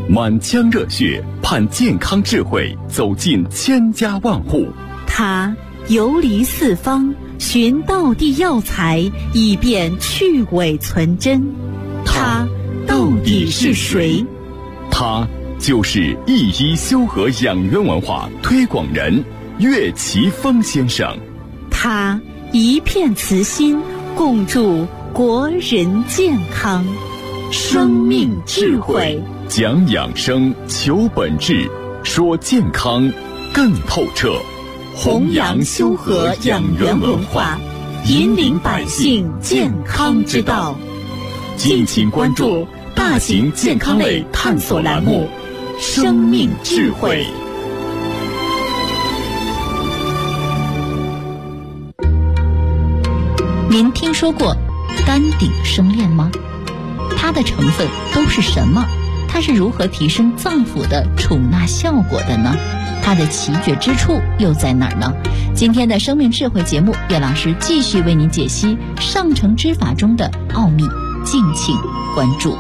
满腔热血盼健康智慧走进千家万户。 他游离四方，寻道地药材，以便去伪存真。他到底是谁？ 他就是一医修和养元文化推广人岳奇峰先生。 他一片慈心，共筑国人健康。生命智慧， 讲养生，求本质，说健康更透彻。 弘扬修和养元文化，引领百姓健康之道。敬请关注大型健康类探索栏目《生命智慧》。 您听说过丹顶生链吗？它的成分都是什么？它是如何提升脏腑的储纳效果的呢？它的奇绝之处又在哪儿呢？今天的生命智慧节目，岳老师继续为您解析上乘之法中的奥秘，敬请关注。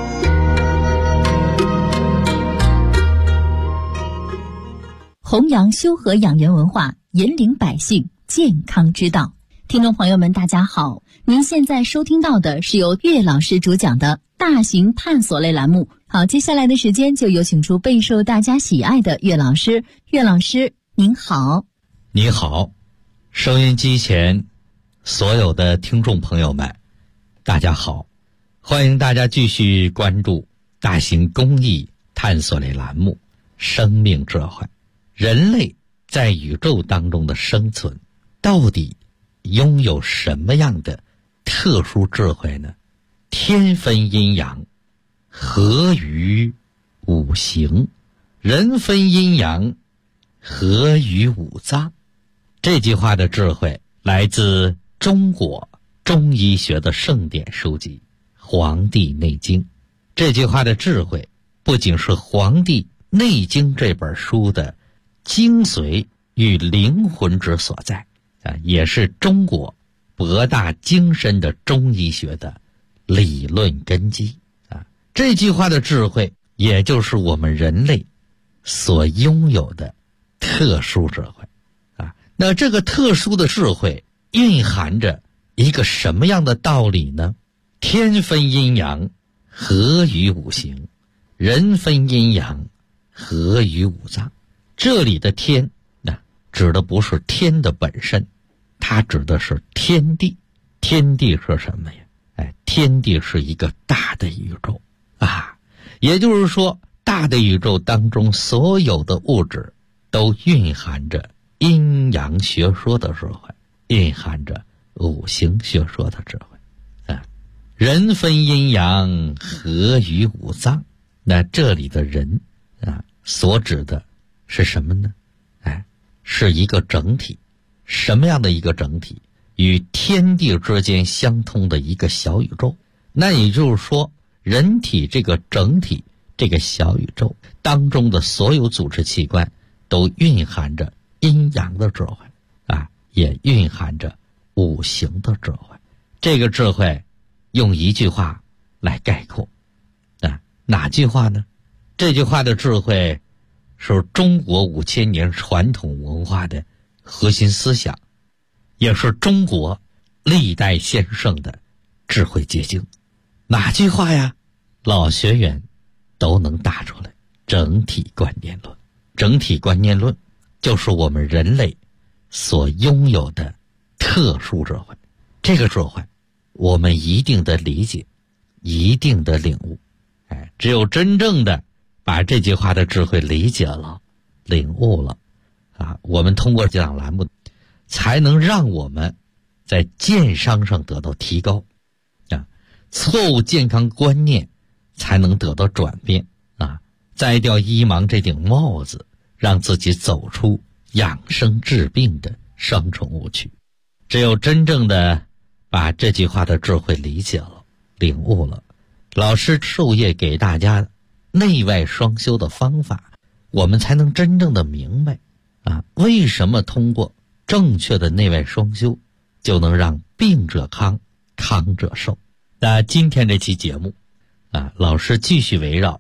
弘扬修和养元文化，引领百姓健康之道。听众朋友们，大家好，您现在收听到的是由岳老师主讲的大型探索类栏目。好，接下来的时间就有请出备受大家喜爱的岳老师。岳老师您好。 你好，收音机前所有的听众朋友们大家好，欢迎大家继续关注大型公益探索类栏目生命智慧。人类在宇宙当中的生存到底拥有什么样的特殊智慧呢？天分阴阳，合于五行，人分阴阳，合于五脏。这句话的智慧来自中国中医学的圣典书籍《黄帝内经》。这句话的智慧不仅是《黄帝内经》这本书的精髓与灵魂之所在，也是中国博大精深的中医学的理论根基。这句话的智慧也就是我们人类所拥有的特殊智慧。那这个特殊的智慧蕴含着一个什么样的道理呢？天分阴阳，合于五行，人分阴阳，合于五脏。这里的天指的不是天的本身，它指的是天地。天地是什么呀？天地是一个大的宇宙也就是说，大的宇宙当中所有的物质都蕴含着阴阳学说的智慧，蕴含着五行学说的智慧。人分阴阳，合于五脏。那这里的人所指的是什么呢？是一个整体。什么样的一个整体？与天地之间相通的一个小宇宙。那也就是说，人体这个整体，这个小宇宙当中的所有组织器官都蕴含着阴阳的智慧也蕴含着五行的智慧。这个智慧用一句话来概括哪句话呢？这句话的智慧是中国5000年传统文化的核心思想，也是中国历代先生的智慧结晶。哪句话呀？老学员都能答出来。整体观念论。整体观念论就是我们人类所拥有的特殊智慧。这个智慧我们一定的理解，一定的领悟。只有真正的把这句话的智慧理解了，领悟了我们通过这档栏目才能让我们在健商上得到提高错误健康观念才能得到转变摘掉医盲这顶帽子，让自己走出养生治病的双重误区。只有真正的把这句话的智慧理解了，领悟了，老师授业给大家内外双修的方法，我们才能真正的明白为什么通过正确的内外双修就能让病者康，康者寿。那今天这期节目老师继续围绕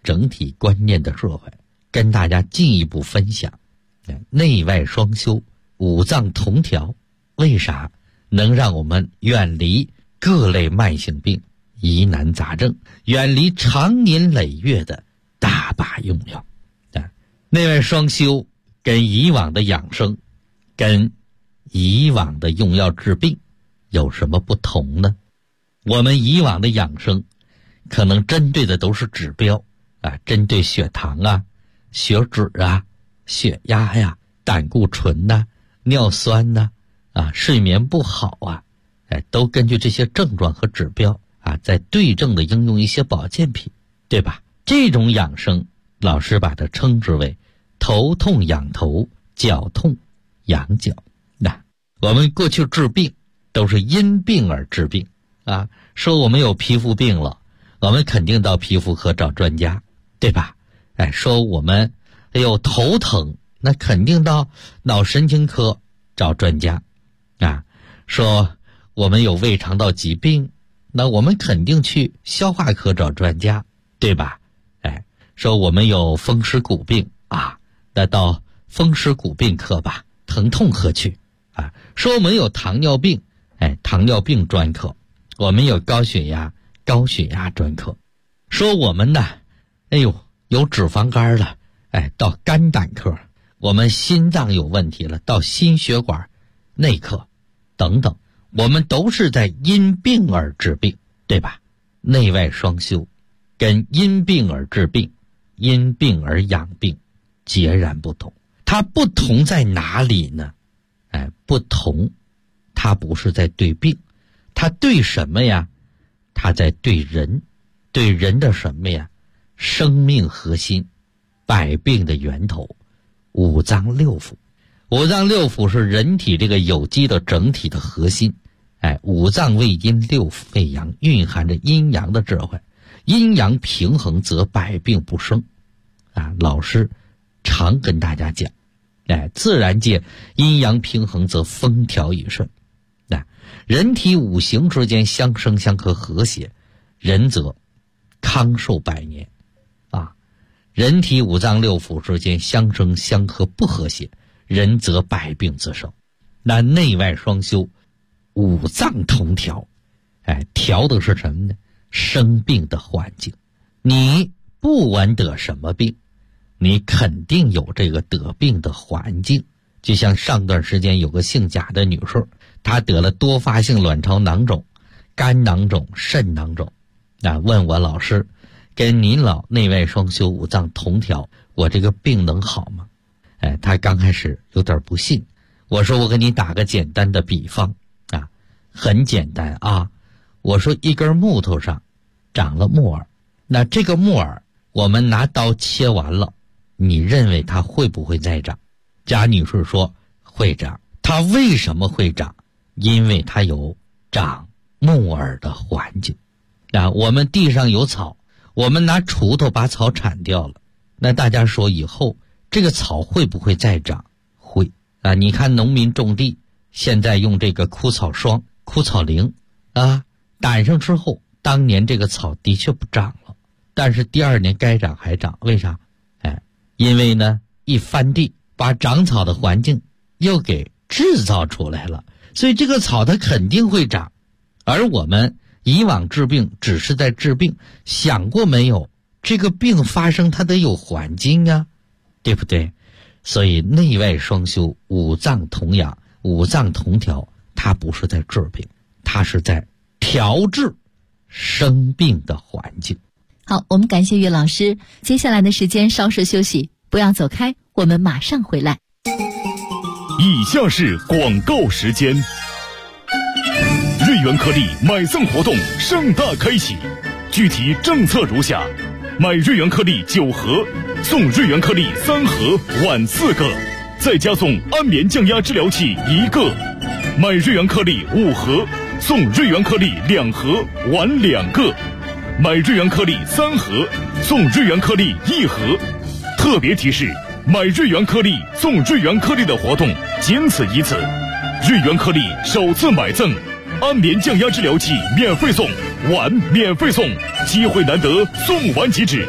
整体观念的智慧，跟大家进一步分享内外双修、五脏同调，为啥能让我们远离各类慢性病、疑难杂症，远离长年累月的大把用药。内外双修跟以往的养生，跟以往的用药治病有什么不同呢？我们以往的养生可能针对的都是指标针对血糖啊、血脂啊、血压呀、胆固醇呐、尿酸呐睡眠不好都根据这些症状和指标在对症的应用一些保健品，对吧？这种养生老师把它称之为头痛养头，脚痛养脚。我们过去治病都是因病而治病说我们有皮肤病了，我们肯定到皮肤科找专家，对吧？说我们有头疼，那肯定到脑神经科找专家说我们有胃肠道疾病，那我们肯定去消化科找专家，对吧？说我们有风湿骨病那到风湿骨病科吧，疼痛科去说我们有糖尿病，糖尿病专科，我们有高血压专科。说我们呢有脂肪肝了，到肝胆科，我们心脏有问题了，到心血管内科等等，我们都是在因病而治病，对吧？内外双修跟因病而治病、因病而养病截然不同。它不同在哪里呢？不同，它不是在对病，它对什么呀？它在对人，对人的什么呀？生命核心，百病的源头，五脏六腑。五脏六腑是人体这个有机的整体的核心。五脏为阴，六腑为阳，蕴含着阴阳的智慧。阴阳平衡则百病不生。老师常跟大家讲，自然界阴阳平衡则风调雨顺。人体五行之间相生相克和谐，人则康寿百年。人体五脏六腑之间相生相克不和谐，人则百病滋生。那内外双修，五脏同调，调的是什么呢？生病的环境。你不管得什么病，你肯定有这个得病的环境。就像上段时间有个姓贾的女士，她得了多发性卵巢囊肿、肝囊肿、肾囊肿，问我老师，跟您老内外双修、五脏同调，我这个病能好吗？她刚开始有点不信。我说我给你打个简单的比方很简单我说一根木头上长了木耳，那这个木耳我们拿刀切完了，你认为它会不会再长？贾女士说会长。它为什么会长？因为它有长木耳的环境。我们地上有草，我们拿锄头把草铲掉了，那大家说以后这个草会不会再长？会你看农民种地，现在用这个枯草霜、枯草灵掸上之后，当年这个草的确不长了，但是第二年该长还长。为啥？因为呢一翻地把长草的环境又给制造出来了，所以这个草它肯定会长。而我们以往治病只是在治病，想过没有这个病发生它得有环境对不对？所以内外双修，五脏同养，五脏同调，它不是在治病，它是在调治生病的环境。 好，我们感谢岳老师。接下来的时间稍事休息，不要走开，我们马上回来。 以下是广告时间。瑞元颗粒买赠活动盛大开启，具体政策如下：买瑞元颗粒9盒，送瑞元颗粒3盒碗4个，再加送安眠降压治疗器1个；买瑞元颗粒5盒，送瑞元颗粒2盒碗2个；买瑞元颗粒3盒，送瑞元颗粒1盒。特别提示：买瑞元颗粒送瑞元颗粒的活动仅此一次，瑞元颗粒首次买赠安眠降压治疗器免费送，碗免费送，机会难得，送完即止。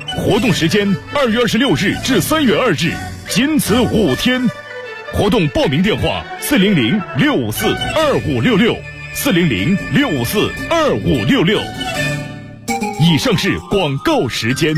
活动时间2月26日至3月2日，仅此5天。活动报名电话400-642566，400-642566。以上是广告时间。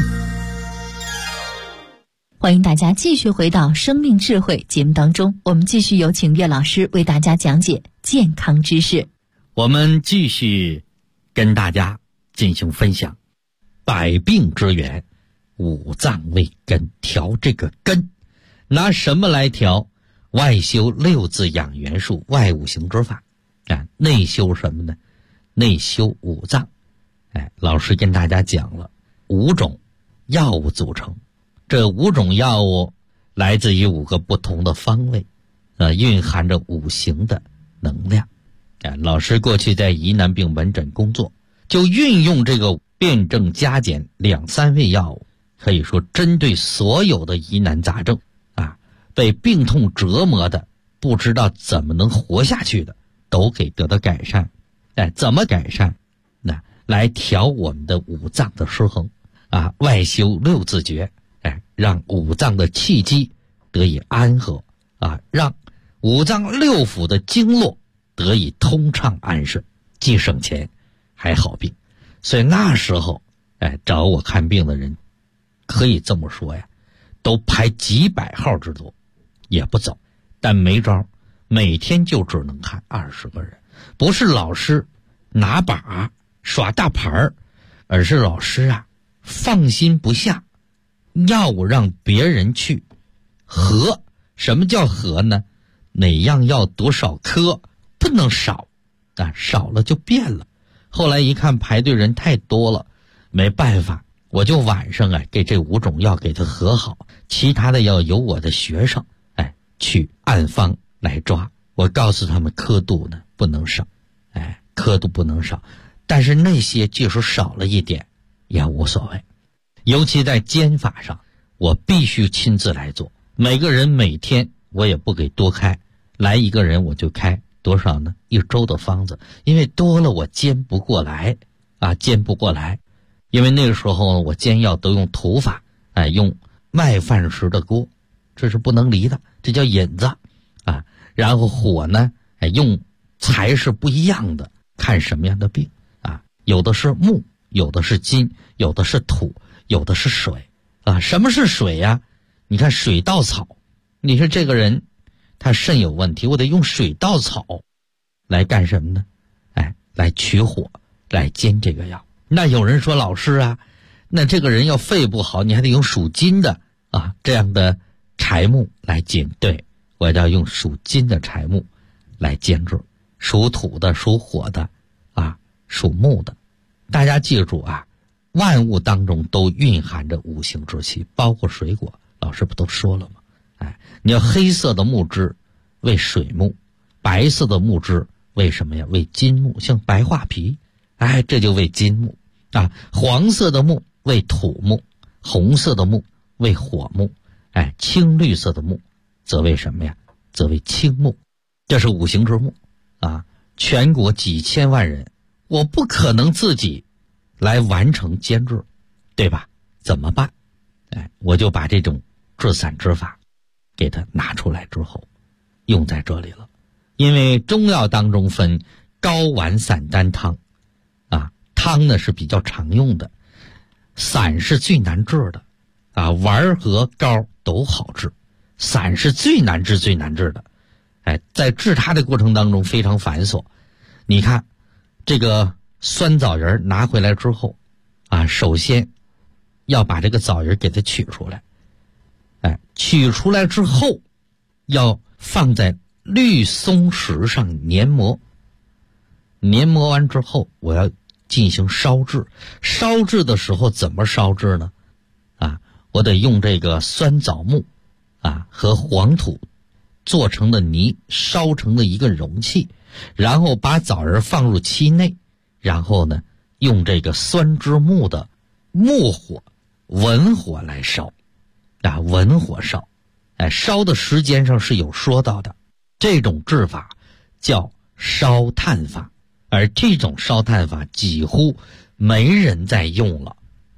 欢迎大家继续回到生命智慧节目当中，我们继续有请岳老师为大家讲解健康知识。 我们继续跟大家进行分享，百病之源，五脏为根，调这个根，拿什么来调？外修6字养元术，外五行之法啊，内修什么呢？内修五脏。老师跟大家讲了5种药物组成，这5种药物来自于5个不同的方位，蕴含着五行的能量。老师过去在疑难病门诊工作，就运用这个辨证加减2、3味药物，可以说针对所有的疑难杂症啊，被病痛折磨的不知道怎么能活下去的，都给得到改善。怎么改善？那来调我们的五脏的失衡啊，外修6字诀，让五脏的气机得以安和啊，让五脏6腑的经络得以通畅安顺，既省钱还好病。所以那时候找我看病的人可以这么说呀，都排几百号之多也不走，但没招，每天就只能看20个人。不是老师拿把耍大牌，而是老师啊放心不下，药物让别人去合。什么叫合呢？哪样药多少颗不能少，少了就变了。后来一看排队人太多了，没办法，我就晚上给这5种药给它合好，其他的要由我的学生去按方来抓。我告诉他们刻度呢不能少，刻度不能少，但是那些即使少了一点也无所谓。尤其在煎法上，我必须亲自来做，每个人每天我也不给多开，来1个人我就开多少呢？1周的方子，因为多了我煎不过来煎不过来。因为那个时候我煎药都用土法，用麦饭石的锅，这是不能离的，这叫引子啊。然后火呢用材是不一样的，看什么样的病啊，有的是木，有的是金，有的是土，有的是水啊。什么是水呀？你看水稻草，你说这个人他肾有问题，我得用水稻草来干什么呢？来取火，来煎这个药。那有人说老师啊，那这个人要肺不好，你还得用属金的这样的柴木来煎。对，我要用属金的柴木来煎制，属土的、属火的属木的。大家记住万物当中都蕴含着五行之气，包括水果，老师不都说了吗？你要黑色的木质为水木，白色的木质为什么呀？为金木，像白桦皮，这就为金木黄色的木为土木，红色的木为火木，青绿色的木则为什么呀？则为青木。这是五行之木全国几千万人，我不可能自己来完成煎制，对吧？怎么办？我就把这种制散之法给它拿出来之后用在这里了。因为中药当中分膏丸散丹汤汤呢是比较常用的，散是最难治的丸和膏都好治，散是最难治的。在治它的过程当中非常繁琐。你看这个酸枣仁拿回来之后首先要把这个枣仁给它取出来，取出来之后要放在绿松石上研磨，研磨完之后我要进行烧制。烧制的时候怎么烧制呢？我得用这个酸枣木和黄土做成的泥烧成的一个容器，然后把枣仁放入其内，然后呢用这个酸之木的木火文火来烧文火烧烧的时间上是有说到的。这种制法叫烧炭法，而这种烧炭法几乎没人在用了，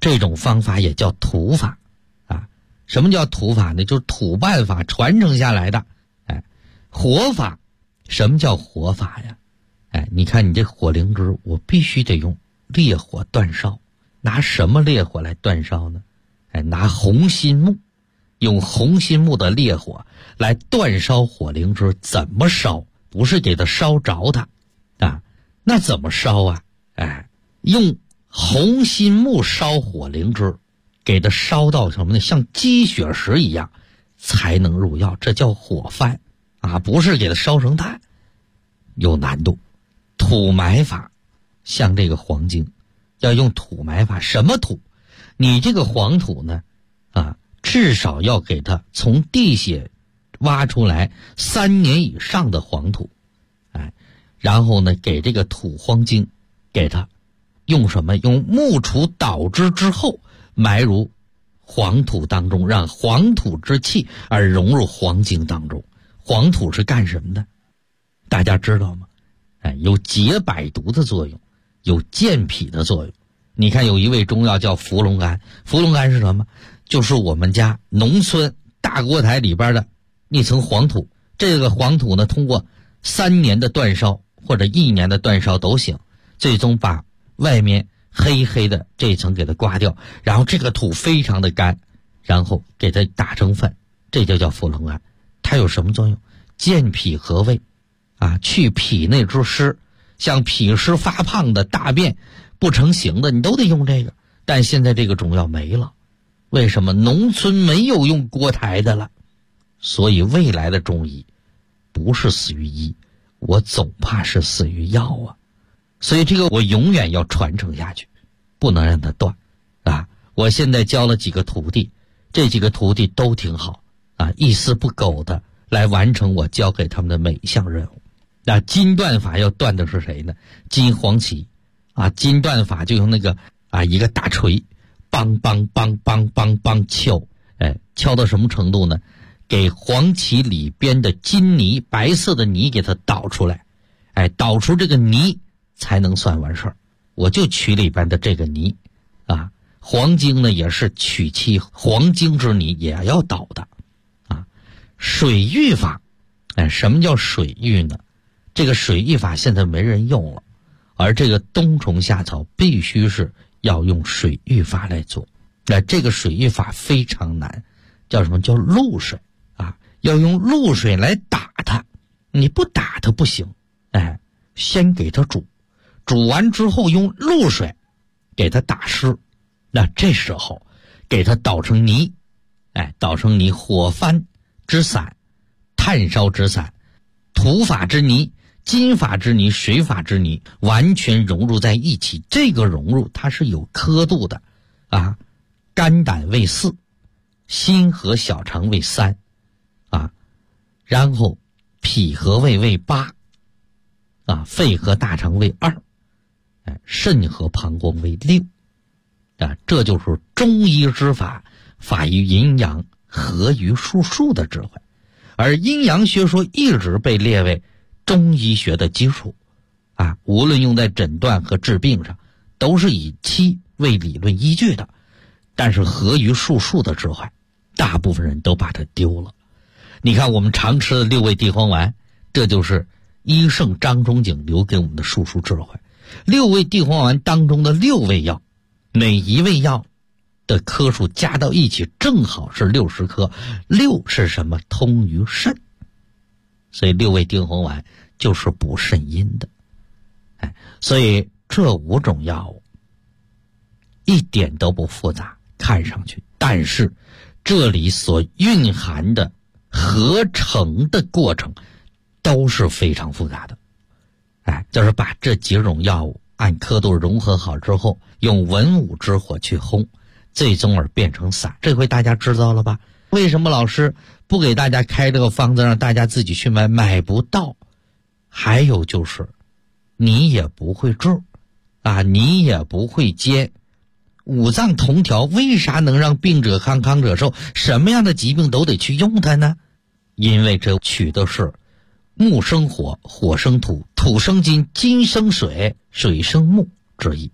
这种方法也叫土法啊。什么叫土法呢？就是土办法传承下来的。火法，什么叫火法呀？你看你这火灵芝，我必须得用烈火煅烧。拿什么烈火来煅烧呢？拿红心木，用红心木的烈火来煅烧火灵芝。怎么烧？不是给它烧着它啊，那怎么烧啊？用红心木烧火灵芝，给它烧到什么呢？像积雪石一样，才能入药。这叫火翻啊，不是给它烧成炭，有难度。土埋法，像这个黄精，要用土埋法。什么土？你这个黄土呢，至少要给它从地下挖出来3年以上的黄土，然后呢，给这个土黄精，给它用什么？用木杵捣之之后，埋入黄土当中，让黄土之气而融入黄精当中。黄土是干什么的？大家知道吗？有解百毒的作用，有健脾的作用。你看有一味中药叫伏龙胺，伏龙胺是什么？就是我们家农村大锅台里边的一层黄土。这个黄土呢，通过3年的煅烧或者1年的煅烧都行，最终把外面黑黑的这层给它刮掉，然后这个土非常的干，然后给它打成粉，这就叫伏龙胺。它有什么作用？健脾和胃去脾内之湿，像脾湿发胖的、大便不成形的，你都得用这个。但现在这个中药没了，为什么？农村没有用锅台的了。所以未来的中医不是死于医，我总怕是死于药啊。所以这个我永远要传承下去，不能让它断我现在教了几个徒弟，这几个徒弟都挺好一丝不苟的来完成我教给他们的每一项任务。那金断法要断的是谁呢？金黄芪金断法就用那个一个大锤，梆梆梆梆梆梆敲，敲到什么程度呢？给黄芪里边的金泥，白色的泥给它倒出来，倒出这个泥才能算完事儿。我就取里边的这个泥黄精呢也是取其黄精之泥，也要倒的水浴法，什么叫水浴呢？这个水浴法现在没人用了，而这个冬虫夏草必须是要用水浴法来做。这个水浴法非常难，叫什么？叫露水要用露水来打它，你不打它不行。先给它煮，煮完之后用露水给它打湿，那这时候给它捣成泥，捣成泥，火翻之散，炭烧之散，土法之泥，金法之泥，水法之泥，完全融入在一起。这个融入它是有刻度的肝胆为4，心和小肠为3然后脾和胃为8肺和大肠为2，肾和膀胱为6这就是中医之法，法于阴阳，合于术数的智慧。而阴阳学说一直被列为中医学的基础无论用在诊断和治病上，都是以期为理论依据的。但是合于术数的智慧，大部分人都把它丢了。你看我们常吃的6味地黄丸，这就是医圣张仲景留给我们的术数智慧。6味地黄丸当中的6味药，每一味药的颗数加到一起正好是60克。6是什么？通于肾，所以6味地黄丸就是补肾阴的。所以这5种药物一点都不复杂，看上去，但是这里所蕴含的合成的过程都是非常复杂的。就是把这几种药物按刻度融合好之后，用文武之火去烘，最终而变成散。这回大家知道了吧？为什么老师不给大家开这个方子让大家自己去买？买不到。还有就是你也不会治你也不会煎。五脏同调为啥能让病者康，康者寿？什么样的疾病都得去用它呢？因为这取的是木生火，火生土，土生金，金生水，水生木之意。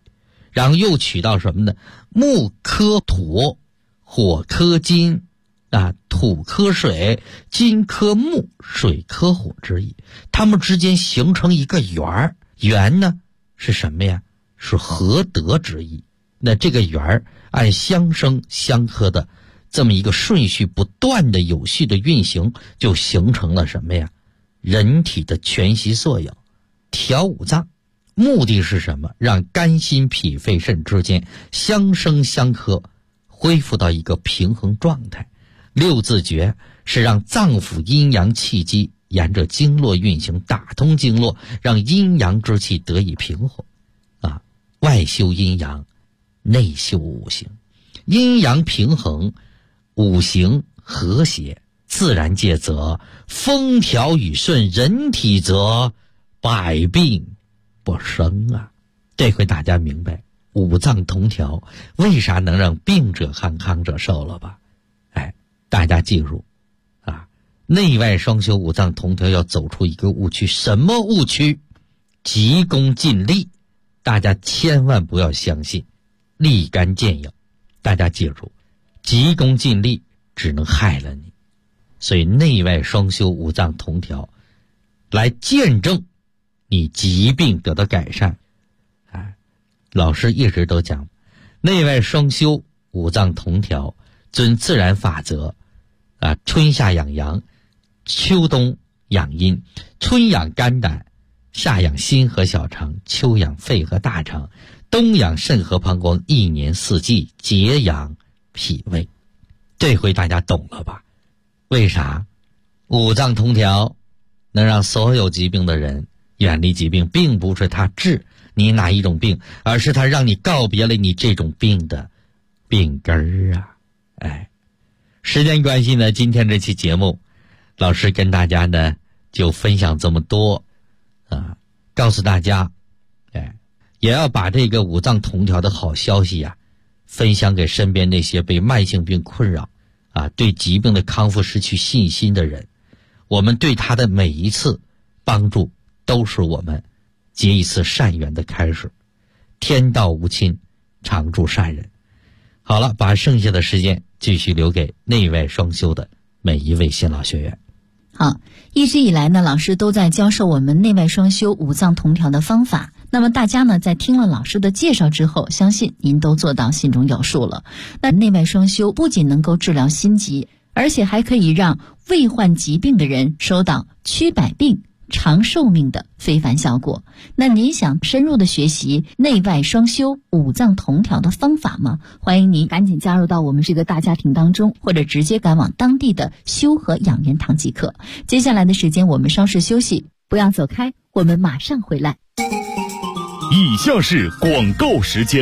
然后又取到什么呢？木克土，火克金，土克水，金克木，水克火之意。它们之间形成一个圆儿，圆呢是什么呀？是合德之意。那这个圆儿按相生相克的这么一个顺序不断的有序的运行，就形成了什么呀？人体的全息作用。调五脏目的是什么？让肝心脾肺肾之间相生相克，恢复到一个平衡状态。六字诀是让脏腑阴阳气机沿着经络运行，打通经络，让阴阳之气得以平衡。外修阴阳，内修五行，阴阳平衡，五行和谐，自然界则风调雨顺，人体则百病不生啊。这回大家明白五脏同调为啥能让病者康，康者寿了吧？大家记住内外双修五脏同调要走出一个误区。什么误区？急功近利。大家千万不要相信，立竿见影。大家记住，急功近利只能害了你。所以内外双修五脏同调来见证你疾病得到改善。老师一直都讲，内外双修五脏同调，遵自然法则春夏养阳，秋冬养阴，春养肝胆，夏养心和小肠，秋养肺和大肠，冬养肾和膀胱，一年四季节养脾胃。这回大家懂了吧？为啥五脏同调能让所有疾病的人远离疾病？并不是他治你哪一种病，而是他让你告别了你这种病的病根儿啊！时间关系呢，今天这期节目老师跟大家呢就分享这么多告诉大家也要把这个五脏同调的好消息分享给身边那些被慢性病困扰对疾病的康复失去信心的人。我们对他的每一次帮助都是我们结一次善缘的开始。天道无亲，常驻善人。好了，把剩下的时间继续留给内外双修的每一位新老学员。 好，一直以来呢，老师都在教授我们内外双修五脏同调的方法。那么大家呢，在听了老师的介绍之后，相信您都做到心中有数了。那内外双修不仅能够治疗心疾，而且还可以让未患疾病的人收到驱百病、长寿命的非凡效果。那您想深入的学习内外双修五脏同调的方法吗？欢迎您赶紧加入到我们这个大家庭当中，或者直接赶往当地的修和养元堂即可。接下来的时间我们稍事休息，不要走开，我们马上回来。 以下是广告时间。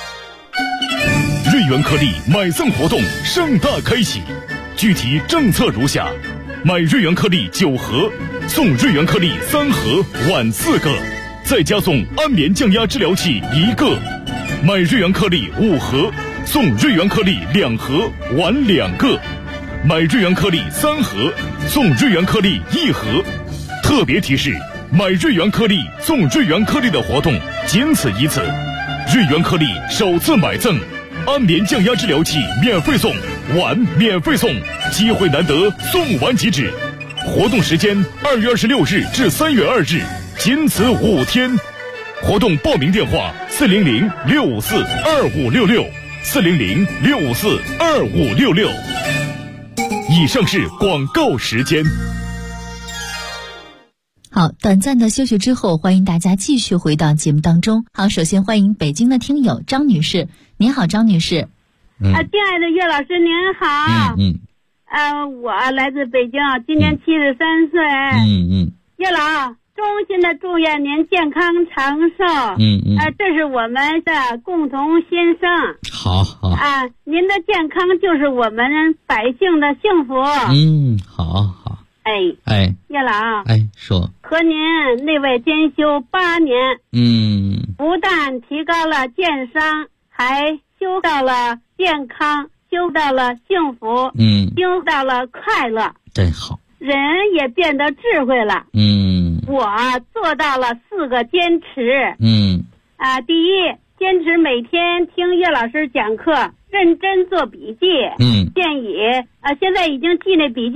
瑞元颗粒买赠活动盛大开启，具体政策如下：买瑞元颗粒9盒，送瑞元颗粒3盒，碗4个，再加送安眠降压治疗器1个；买瑞元颗粒5盒，送瑞元颗粒2盒，碗2个；买瑞元颗粒3盒，送瑞元颗粒1盒。特别提示：买瑞元颗粒送瑞元颗粒的活动仅此一次，瑞元颗粒首次买赠安眠降压治疗器免费送，碗免费送，机会难得，送完即止。活动时间2月26日至3月2日，仅此5天。活动报名电话400-654-2566，400-654-2566。以上是广告时间。 好，短暂的休息之后，欢迎大家继续回到节目当中。好，首先欢迎北京的听友张女士。您好，张女士。 亲爱的岳老师您好。我来自北京，今年73岁。岳老，衷心的祝愿您健康长寿。这是我们的共同心声。 好。 您的健康就是我们百姓的幸福。 好。 岳老， 说和您内外兼修8年，不但提高了健商，还修到了健康，修到了幸福，修到了快乐， 真好。 人也变得智慧了。我做到了4个坚持。第一， 坚持每天听岳老师讲课，认真做笔记。建议现在已经记那笔记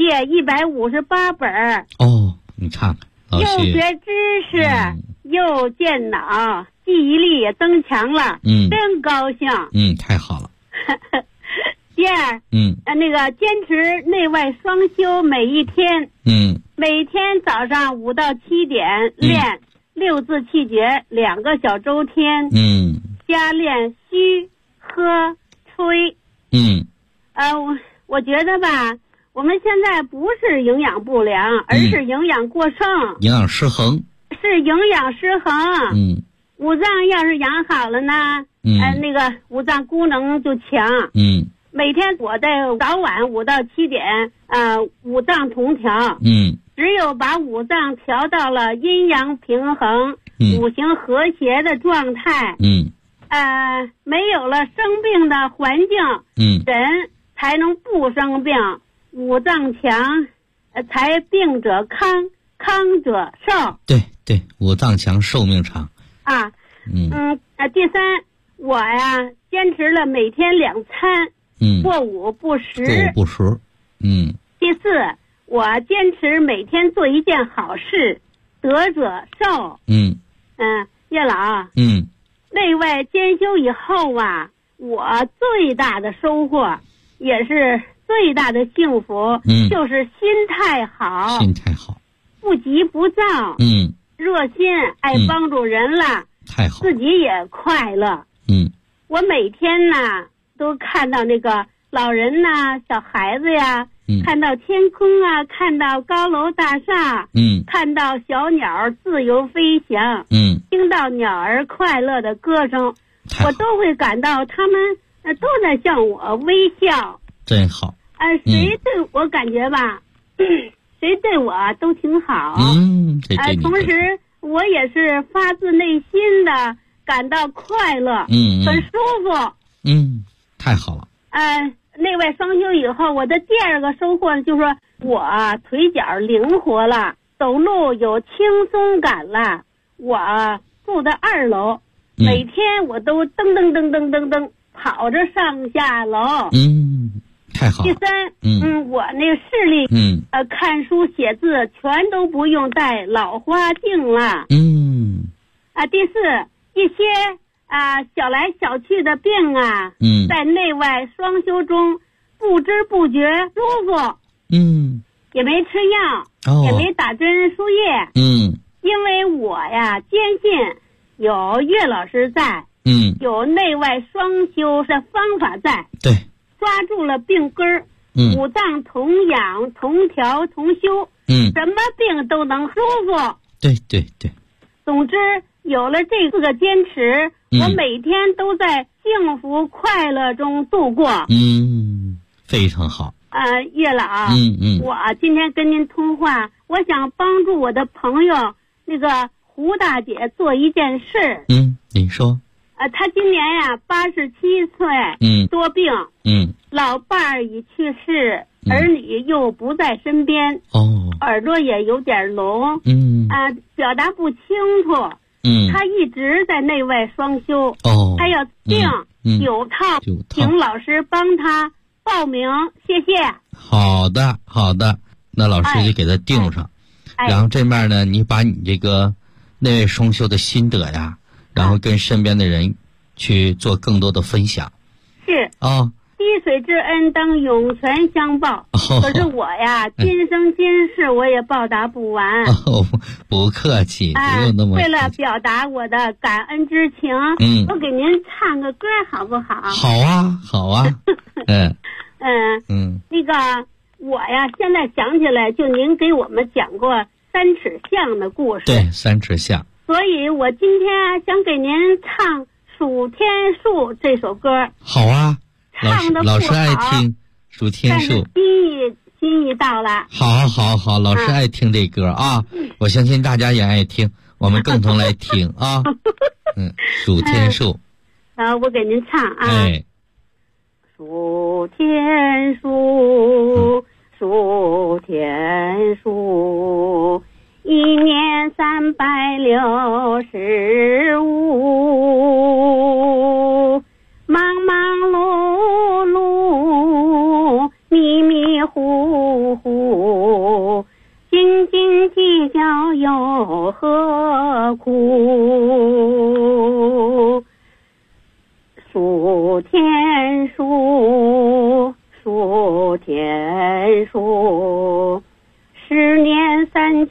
158本。 哦，你看看， 又学知识，又健脑，记忆力也增强了。真高兴。 太好了。 第二，那个坚持内外双修，每一天，每天早上5到7点练6字气诀2个小周天，加练虚、喝、吹。我觉得吧，我们现在不是营养不良，而是营养过剩， 营养失衡。 是营养失衡。五脏要是养好了呢，那个五脏功能就强。每天我在早晚5到7点，五脏同调。只有把五脏调到了阴阳平衡、五行和谐的状态，没有了生病的环境，人才能不生病。五脏强，才病者康，康者寿。 对对，五脏强，寿命长。 第三，我呀坚持了每天2餐。过午不食。第四，我坚持每天做一件好事，得者寿。叶老，内外兼修以后啊，我最大的收获，也是最大的幸福，就是心态好。不急不躁。热心，爱帮助人了。 太好。 自己也快乐。我每天呢都看到那个老人呐、小孩子呀，看到天空啊，看到高楼大厦，看到小鸟自由飞翔，听到鸟儿快乐的歌声，我都会感到他们都在向我微笑。 真好。 谁对我感觉吧，谁对我都挺好。同时我也是发自内心的感到快乐，很舒服。 太好了。 内外双修以后，我的第二个收获就是说我腿脚灵活了，走路有轻松感了。我住在2楼，每天我都噔噔噔噔噔噔跑着上下楼。 太好了。 第三，我那个视力，看书写字全都不用戴老花镜了。第四，一些小来小去的病啊，在内外双修中不知不觉舒服。也没吃药，也没打针输液。因为我呀坚信有岳老师在，有内外双修的方法在。 对， 抓住了病根儿，五脏同养、同调、同修，什么病都能舒服。 对对对。 总之，有了这4个坚持，我每天都在幸福快乐中度过。 非常好。 岳老，我今天跟您通话，我想帮助我的朋友那个胡大姐做一件事。 你说。 她今年呀87岁，多病，老伴儿已去世，儿女又不在身边，耳朵也有点聋，表达不清楚。他一直在内外双修，他要订9套，请老师帮他报名，谢谢。好的， 好的，那老师就给他订上。然后这面呢，你把你这个内外双修的心得呀，然后跟身边的人去做更多的分享。 是滴水之恩当涌泉相报。可是我呀，今生今世我也报答不完。 不客气，不用那么。 为了表达我的感恩之情，我给您唱个歌好不好？ 好啊，好啊。 那个我呀，现在想起来，就您给我们讲过3尺象的故事。 对，3尺象。 所以我今天想给您唱《数天数》这首歌。 好啊。 唱的老师爱听数天数， 心意到了。 好，老师爱听这歌啊，我相信大家也爱听，我们共同来听啊。数天数。 我给您唱啊。数天数，数天数，1年365。 何苦？数天数，数天数，10年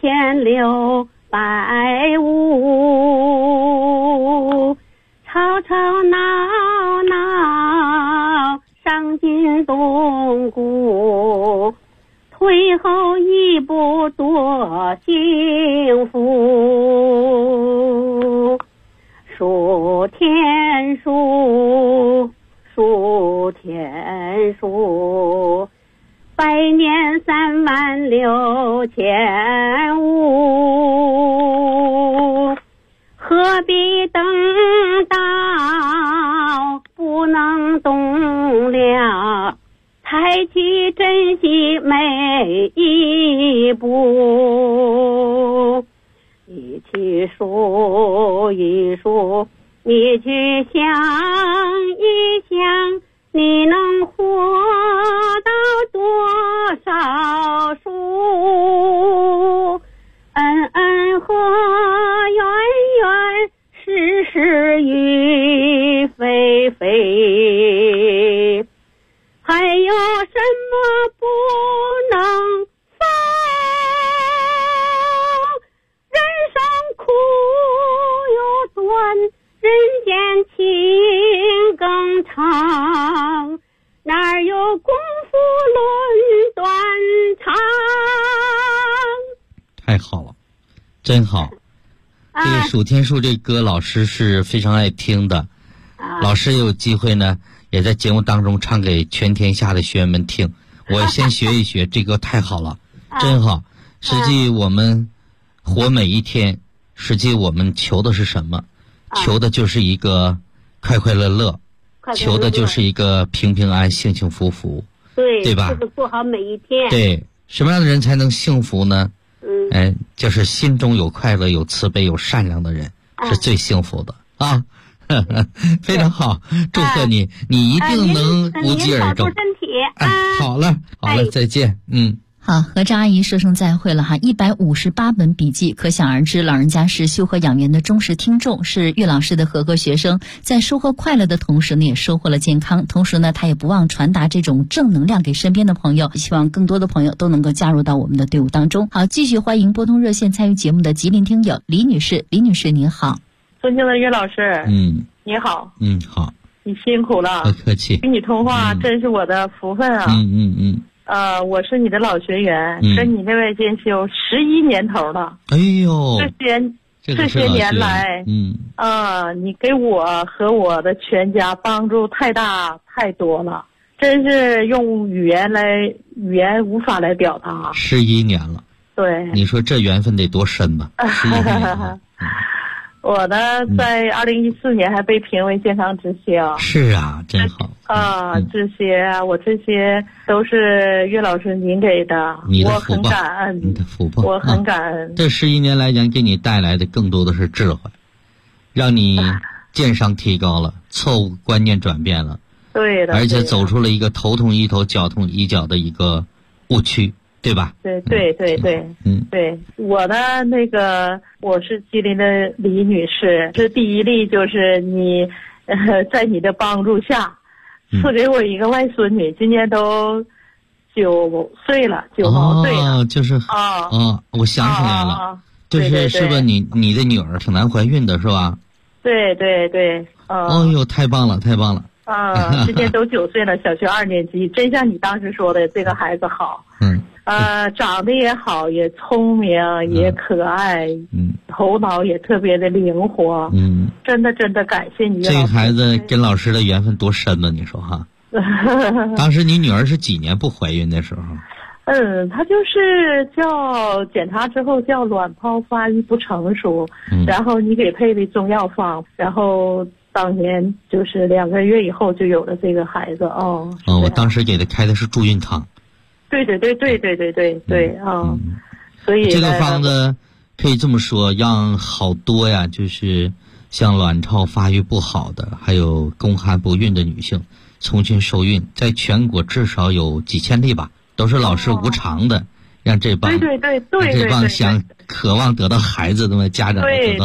3650，吵吵闹闹，伤筋动骨，退后一步多幸福。数天数，数天数，100年36500，何必等到不能动了，才去珍惜每一步。一起数一数，你去想一想，你能活到多少数？恩恩和怨怨，是是与非非，还有什么不能放？人生苦又短，人间情更长，哪有功夫论短长？ 太好了，真好。这个数天数这歌老师是非常爱听的，老师有机会呢也在节目当中唱给全天下的学员们听。我先学一学，这歌太好了，真好。实际我们活每一天，实际我们求的是什么？求的就是一个快快乐乐，求的就是一个平平安安、幸幸福福，对吧？ 就是过好每一天。 对，什么样的人才能幸福呢？就是心中有快乐、有慈悲、有善良的人，是最幸福的啊！非常好，祝贺你，你一定能无疾而终。 您保重身体。 好了，再见。 好，和张阿姨说声再会了哈。158本笔记，可想而知，老人家是修和养元的忠实听众，是岳老师的合格学生，在收获快乐的同时呢，也收获了健康。同时呢，他也不忘传达这种正能量给身边的朋友，希望更多的朋友都能够加入到我们的队伍当中。好，继续欢迎拨通热线参与节目的吉林听友李女士。李女士您好。 尊敬的岳老师，你好。 好。 你辛苦了， 不客气。 与你通话真是我的福分啊。我是你的老学员，跟你内外兼修11年头了。 哎呦， 这些年来，你给我和我的全家帮助太大太多了，真是用语言无法来表达。 11年了， 对， 你说这缘分得多深吧？11年了。 我呢，在2014年还被评为健康之星。 是啊，真好这些我这些都是岳老师您给的，我很感恩。 你的福报， 我很感恩。 这11年来讲，给你带来的更多的是智慧，让你鉴赏提高了，错误观念转变了， 对的， 而且走出了一个头痛医头、脚痛医脚的一个误区。对吧？ 对，我的我是吉林的李女士，这第一例就是你，在你的帮助下，赐给我一个外孙女，今年都9岁了，9毛岁了。 就是我想起来了，是吧？你的女儿挺难怀孕的是吧？ 对。 哦呦，太棒了！ 今年都9岁了，小学2年级，真像你当时说的，这个孩子好。长得也好，也聪明，也可爱，头脑也特别的灵活，真的感谢你。 这个孩子跟老师的缘分多深呢？你说哈？当时你女儿是几年不怀孕的时候？ 她就是检查之后叫卵泡发育不成熟，然后你给配的中药方，然后当年就是2个月以后就有了这个孩子。我当时给她开的是助孕汤。 对，所以这个方子可以这么说，让好多呀，就是像卵巢发育不好的，还有宫寒不孕的女性重新受孕，在全国至少有几千例吧，都是老师无偿的让这帮想渴望得到孩子的家长对，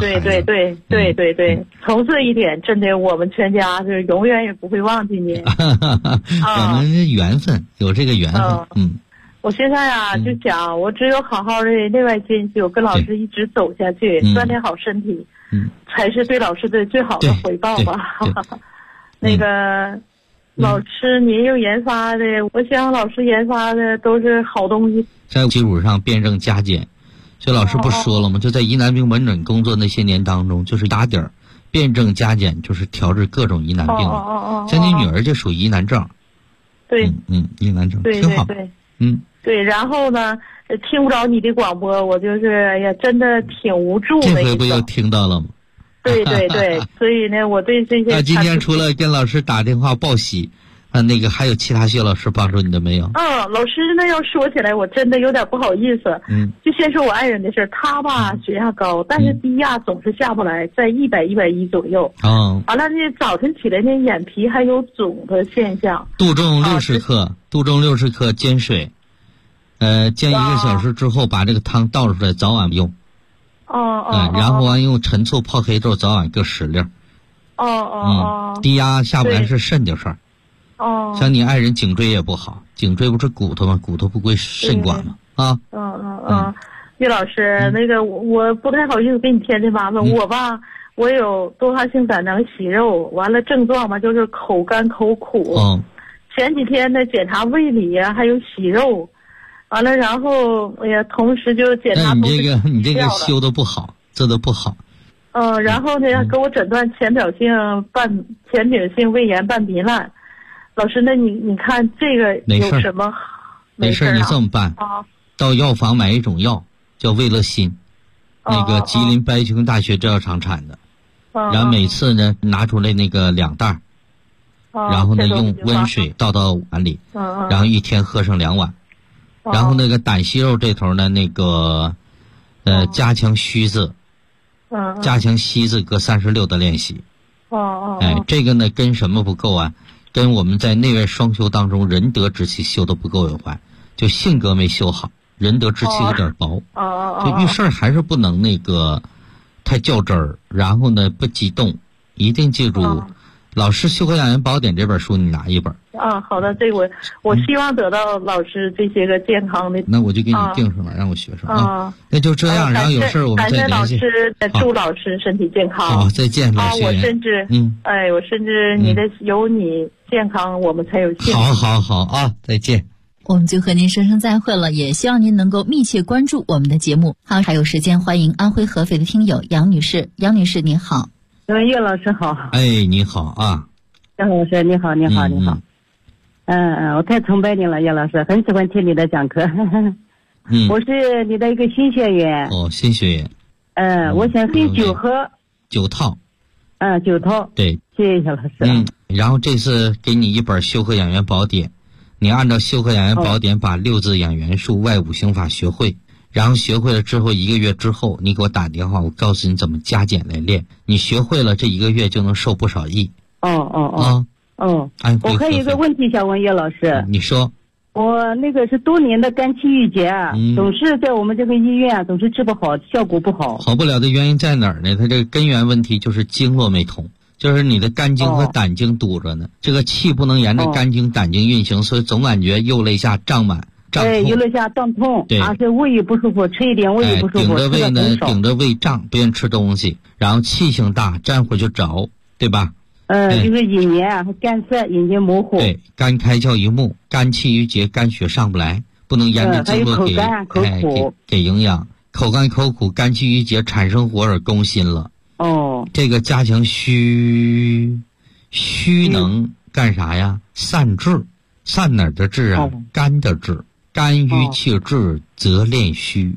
从这一点真的我们全家是永远也不会忘记你。 可能是缘分，有这个缘分。 我现在啊就想，我只有好好的内外兼修，跟老师一直走下去，锻炼好身体，才是对老师的最好的回报吧。那个老师您又研发的，我想老师研发的都是好东西， 在基础上辩证加减。所以老师不说了吗？就在疑难病门诊工作那些年当中，就是打底儿，辩证加减，就是调治各种疑难病。像你女儿就属于疑难症。 对， 疑难症挺好。 对，然后呢，听不着你的广播，我就是也真的挺无助的。 这回不又听到了吗？ 对，所以呢，我对这些。 今天除了跟老师打电话报喜，那个还有其他学老师帮助你的没有？ 老师呢要说起来，我真的有点不好意思。就先说我爱人的事儿，他吧血压高，但是低压总是下不来，在100、110左右。完了呢，早晨起来呢，眼皮还有肿的现象。 杜仲60克煎水。煎1个小时之后，把这个汤倒出来，早晚用。然后完用陈醋泡黑豆，早晚各10粒。低压下不来是肾的事儿。像你爱人颈椎也不好，颈椎不是骨头吗？骨头不归肾管吗？ 叶老师，那个我不太好意思给你添这麻烦。我有多发性胆囊息肉，完了症状嘛就是口干口苦。前几天呢检查胃里呀还有息肉。完了，然后同时就检查。 你这个修的不好，做的不好。 然后呢，给我诊断浅表性胃炎半糜烂。老师，那你看这个有什么？ 没事，你这么办到药房买一种药叫魏乐欣，那个吉林白熊大学制药厂产的。然后每次呢拿出来那个2袋，然后呢用温水倒到碗里，然后1天喝上2碗。然后那个胆息肉这头呢，那个加强虚字，加强息字各36的练习。这个呢跟什么不够啊？跟我们在内外双修当中仁德之气修的不够有关，就性格没修好，仁德之气有点薄。就遇事儿还是不能那个太较真儿，然后呢不激动，一定记住。老师修和养元宝典这本书你拿一本。 好的，这我希望得到老师这些个健康的。 那我就给你定上了，让我学上那就这样，然后有事儿我们再联系。 感谢老师，祝老师身体健康。 好，再见，老师。 我甚至有你健康，我们才有幸福。 好啊，再见。 我们就和您说声再会了，也希望您能够密切关注我们的节目。好，还有时间欢迎安徽合肥的听友杨女士。杨女士您好。 叶老师好。 你好啊。 杨老师你好。我太崇拜你了，叶老师，很喜欢听你的讲课。我是你的一个新学员。 新学员。 我想订9盒。 9套。 9套。 对， 谢谢叶老师。 然后这次给你一本修和养元宝典，你按照修和养元宝典把6字养元术外5行法学会。然后学会了之后1个月之后你给我打电话，我告诉你怎么加减来练。你学会了这1个月就能受不少益。 我还有一个问题想问叶老师。 你说。 我那个是多年的肝气郁结总是在我们这个医院总是治不好，效果不好。 好不了的原因在哪儿呢？它这个根源问题就是经络没通，就是你的肝经和胆经堵着呢，这个气不能沿着肝经胆经运行，所以总感觉右肋下胀满。 右肋下胀痛，是胃也不舒服，吃一点胃也不舒服。 顶着胃呢，顶着胃胀，不愿吃东西，然后气性大，站会就着，对吧？ 就是眼炎、干涩、眼睛模糊。 对，肝开窍于目，肝气郁结，肝血上不来，不能沿着经络给营养。口干口苦，肝气郁结，产生火而攻心了。这个加强虚能干啥呀？散滞，散哪儿的滞啊？肝的滞。肝郁气滞则练虚。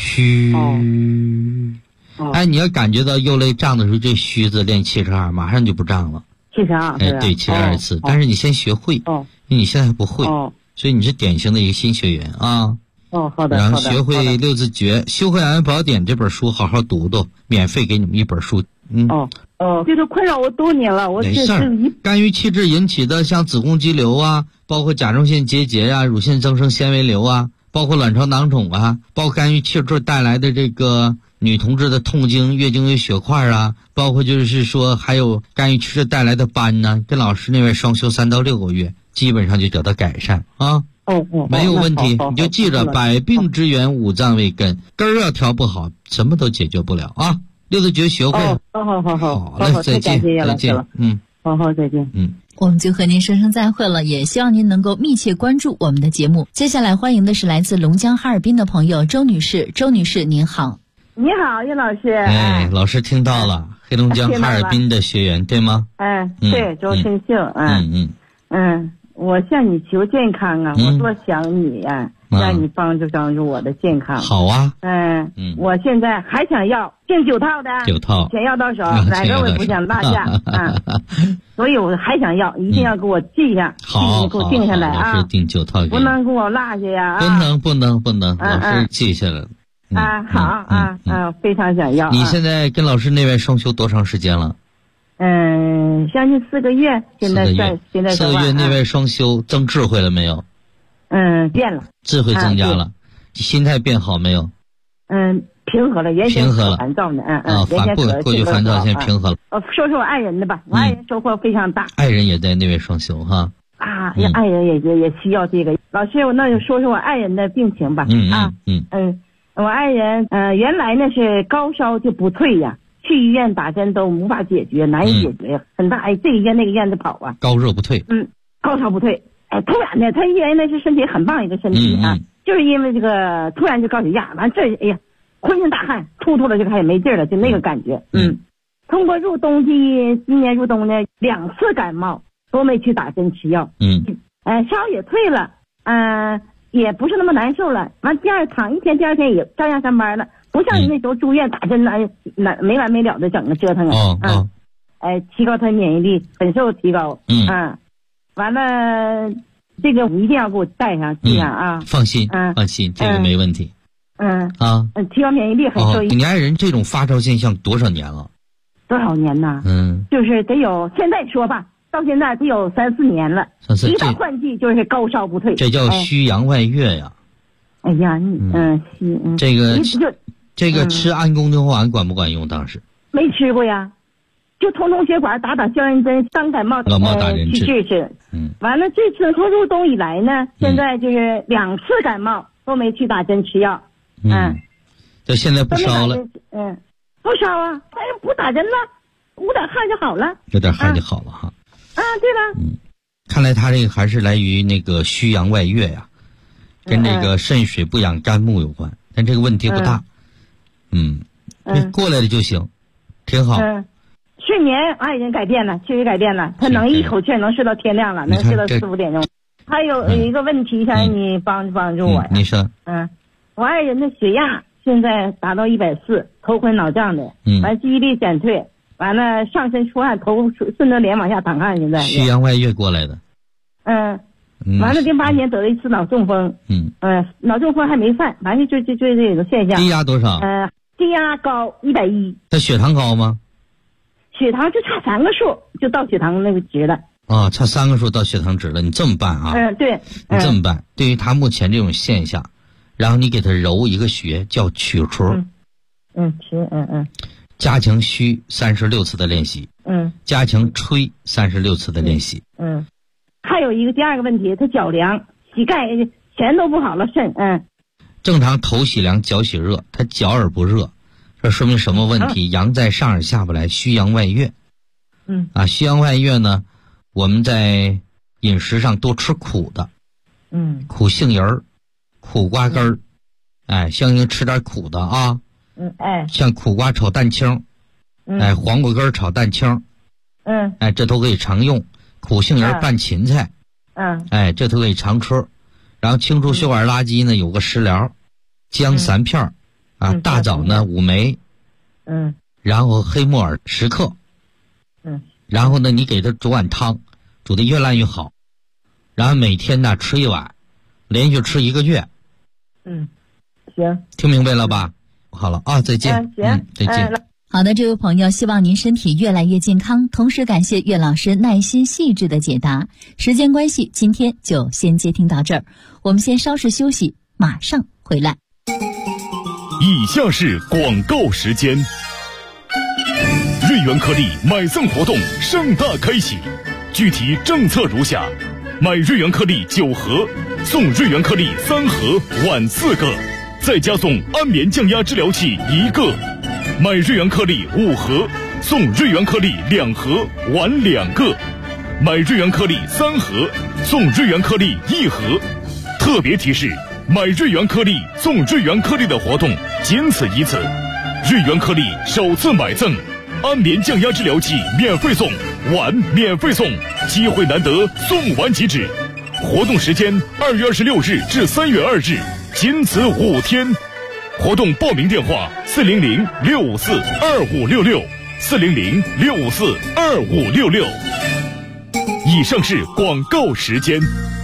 你要感觉到右肋胀的时候，这虚字练72，马上就不胀了。 72， 对，72次。但是你先学会，因为你现在还不会，所以你是典型的一个新学员啊。 好的。 然后学会6字诀，修和养元宝典这本书好好读读，免费给你们一本书。 就是困扰我多年了。 没事儿，肝郁气滞引起的像子宫肌瘤啊，包括甲状腺结节呀、乳腺增生纤维瘤啊， 包括卵巢囊肿啊，包括干预气滞带来的这个女同志的痛经、月经有血块啊，包括就是说还有干预气滞带来的斑呢，跟老师那边双休3到6个月，基本上就得到改善啊。没有问题，你就记着百病之源五脏为根，根儿要调不好，什么都解决不了啊。六字诀学会了。好嘞，再见，再见。 好，再见。 我们就和您说声再会了，也希望您能够密切关注我们的节目。接下来欢迎的是来自龙江哈尔滨的朋友周女士。周女士您好。 你好，叶老师。 哎，老师听到了，黑龙江哈尔滨的学员对吗？ 对，周春秀。我向你求健康啊，我多想你呀，让你帮助我的健康。 好啊。 我现在还想要订9套的，9套，钱要到手，哪个我也不想落下啊。所以我还想要，一定要给我记一下， 好， 给我定下来啊。 老师订9套， 不能给我落下呀。 不能，老师记下来了。 好啊，非常想要。 你现在跟老师那边双休多长时间了？ 将近4个月，现在 4个月内外双休，增智慧了没有？ 变了， 智慧增加了，心态变好没有？ 平和了，原先烦躁的， 过去烦躁，现在平和了。 说说我爱人的吧，我爱人收获非常大。 爱人也在内外双休哈。 爱人也需要这个。老师，那就说说我爱人的病情吧。我爱人原来呢是高烧就不退呀。去医院打针都无法解决，难以解决，很大。这个医院那个医院的跑啊， 高热不退。 高烧不退。突然的，他原来是身体很棒一个身体啊，就是因为这个突然就高血压，完浑身大汗，突了就开始没劲了，就那个感觉。通过今年入冬呢2次感冒都没去打针吃药。烧也退了，也不是那么难受了。完躺一天，第2天也照样上班了。不像你那时候住院打针没完没了的整个折腾提高他免疫力很受提高。完了，这个一定要给我带上记上啊。 放心，这个没问题。 提高免疫力很受。 你爱人这种发烧现象多少年了？ 多少年呢？就是得有，现在说吧，到现在得有3、4年了。一到换季就是高烧不退。 这叫虚阳外越呀。 哎呀， 这个吃氨公牛丸管不管用？当时没吃过呀，就通血管，打消炎针，当感冒打人治。 去治。完了这次从入冬以来呢，现在就是2次感冒都没去打针吃药。 这现在不烧了。 不烧啊，但是不打针了，捂点汗就好了。 有点汗就好了哈。 对了。 看来他这个还是来于那个虚阳外越呀，跟这个肾水不养肝木有关，但这个问题不大。过来了就行，挺好。 睡眠爱人改变了，确实改变了，他能一口气能睡到天亮了，能睡到4、5点钟。还有一个问题想让你帮助我呀。 你说。 我爱人的血压现在达到140，头昏脑胀的，完记忆力减退，完了上身出汗，头顺着脸往下淌汗，现在。 虚阳外越过来的。 完了08年得了一次脑中风。脑中风还没犯，完了就这个现象。 低压多少？ 低压高110。 他血糖高吗？ 血糖就差3个数就到血糖那个值了。 差3个数到血糖值了。你这么办啊？ 对。 你这么办，对于他目前这种现象，然后你给他揉一个穴叫曲戳。加强虚36次的练习。加强吹36次的练习。 还有第2个问题，他脚凉，膝盖全都不好了，肾。 正常头洗凉，脚洗热，他脚耳不热，这说明什么问题？阳在上而下不来，虚阳外越。虚阳外越呢，我们在饮食上多吃苦的。苦杏仁儿、苦瓜根儿，相应吃点苦的啊。像苦瓜炒蛋清，黄瓜根炒蛋清，这都可以常用。苦杏仁拌芹菜，这都可以常吃。然后清除血管垃圾呢，有个食疗，姜3片大枣呢5枚，然后黑木耳10克，然后呢你给他煮碗汤，煮得越烂越好，然后每天呢吃1碗，连续吃1个月。 行， 听明白了吧？好了啊，再见。 行， 再见。 好的，这位朋友，希望您身体越来越健康，同时感谢岳老师耐心细致的解答。时间关系，今天就先接听到这儿，我们先稍事休息， 马上回来。 以下是广告时间。瑞元颗粒买赠活动盛大开启，具体政策如下：买瑞元颗粒9盒，送瑞元颗粒3盒，碗4个，再加送安眠降压治疗器1个；买瑞元颗粒5盒，送瑞元颗粒2盒，碗2个；买瑞元颗粒3盒，送瑞元颗粒1盒。特别提示：买瑞元颗粒送瑞元颗粒的活动仅此一次，瑞元颗粒首次买赠，安眠降压治疗器免费送，碗免费送，机会难得，送完即止。活动时间2月26日至3月2日，仅此5天。活动报名电话400-654-2566，400-654-2566。以上是广告时间。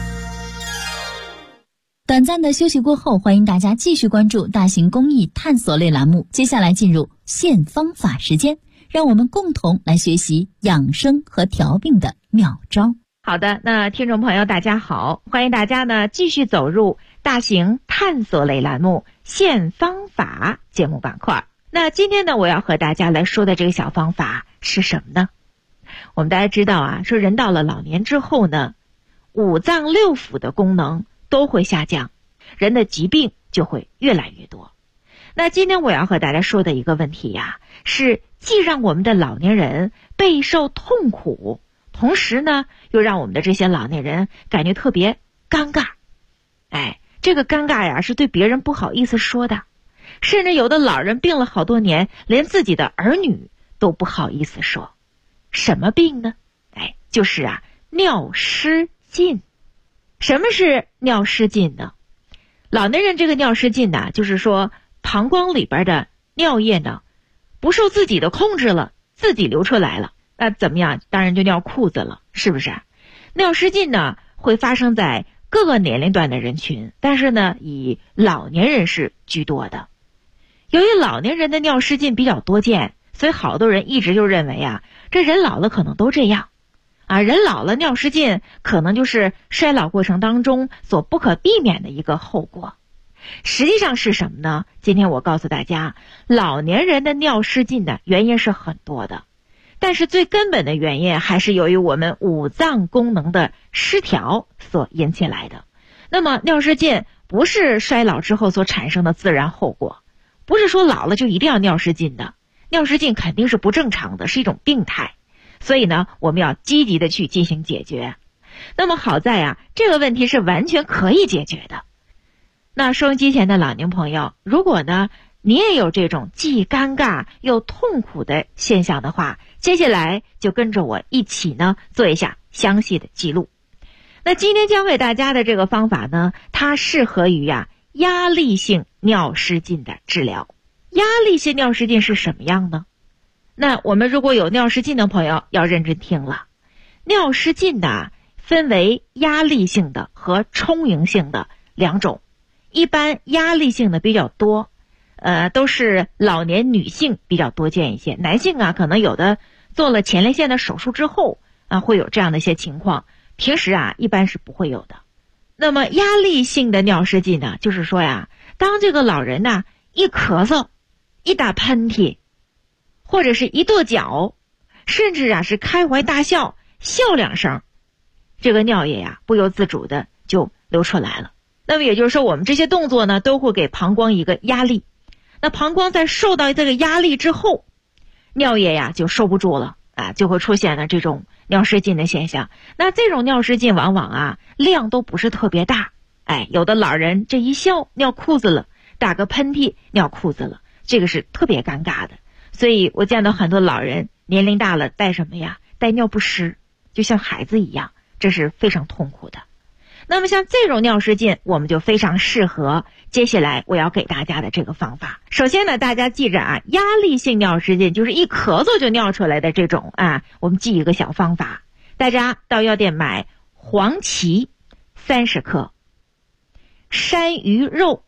短暂的休息过后，欢迎大家继续关注大型公益探索类栏目。接下来进入现方法时间，让我们共同来学习养生和调病的妙招。 好的，那听众朋友大家好，欢迎大家呢继续走入大型探索类栏目现方法节目板块。那今天呢，我要和大家来说的这个小方法是什么呢？我们大家知道啊，说人到了老年之后呢，5脏6腑的功能都会下降，人的疾病就会越来越多。那今天我要和大家说的一个问题呀，是既让我们的老年人备受痛苦，同时呢又让我们的这些老年人感觉特别尴尬。这个尴尬呀是对别人不好意思说的，甚至有的老人病了好多年，连自己的儿女都不好意思说。什么病呢？就是尿失禁。什么是尿失禁呢？老年人这个尿失禁呢，就是说膀胱里边的尿液呢不受自己的控制了，自己流出来了，那怎么样？当然就尿裤子了，是不是？尿失禁呢会发生在各个年龄段的人群，但是呢以老年人是居多的。由于老年人的尿失禁比较多见，所以好多人一直就认为这人老了可能都这样人老了尿失禁可能就是衰老过程当中所不可避免的一个后果。实际上是什么呢？今天我告诉大家，老年人的尿失禁的原因是很多的，但是最根本的原因还是由于我们5脏功能的失调所引起来的。那么尿失禁不是衰老之后所产生的自然后果，不是说老了就一定要尿失禁的，尿失禁肯定是不正常的，是一种病态。所以呢，我们要积极的去进行解决。那么好在这个问题是完全可以解决的。那收音机前的老年朋友，如果呢你也有这种既尴尬又痛苦的现象的话，接下来就跟着我一起呢做一下详细的记录。那今天教给大家的这个方法呢，它适合于压力性尿失禁的治疗。压力性尿失禁是什么样呢？那我们如果有尿失禁的朋友要认真听了。尿失禁的分为压力性的和充盈性的2种。一般压力性的比较多，都是老年女性比较多见一些，男性可能有的做了前列腺的手术之后会有这样的一些情况，平时一般是不会有的。那么压力性的尿失禁呢，就是说当这个老人一咳嗽，一打喷嚏，或者是一跺脚，甚至是开怀大笑，笑2声，这个尿液不由自主的就流出来了。那么也就是说，我们这些动作呢都会给膀胱一个压力，那膀胱在受到这个压力之后，尿液就收不住了就会出现了这种尿失禁的现象。那这种尿失禁往往量都不是特别大，有的老人这一笑尿裤子了，打个喷嚏尿裤子了，这个是特别尴尬的。所以我见到很多老人年龄大了带什么带尿不湿，就像孩子一样，这是非常痛苦的。那么像这种尿失禁，我们就非常适合接下来我要给大家的这个方法。首先呢，大家记着压力性尿失禁就是一咳嗽就尿出来的这种我们记一个小方法。大家到药店买黄芪30克，山萸肉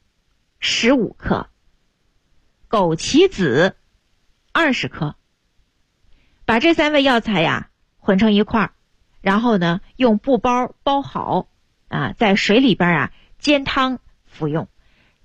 15克，枸杞子20克，把这3味药材混成一块儿，然后呢用布包包好在水里边煎汤服用。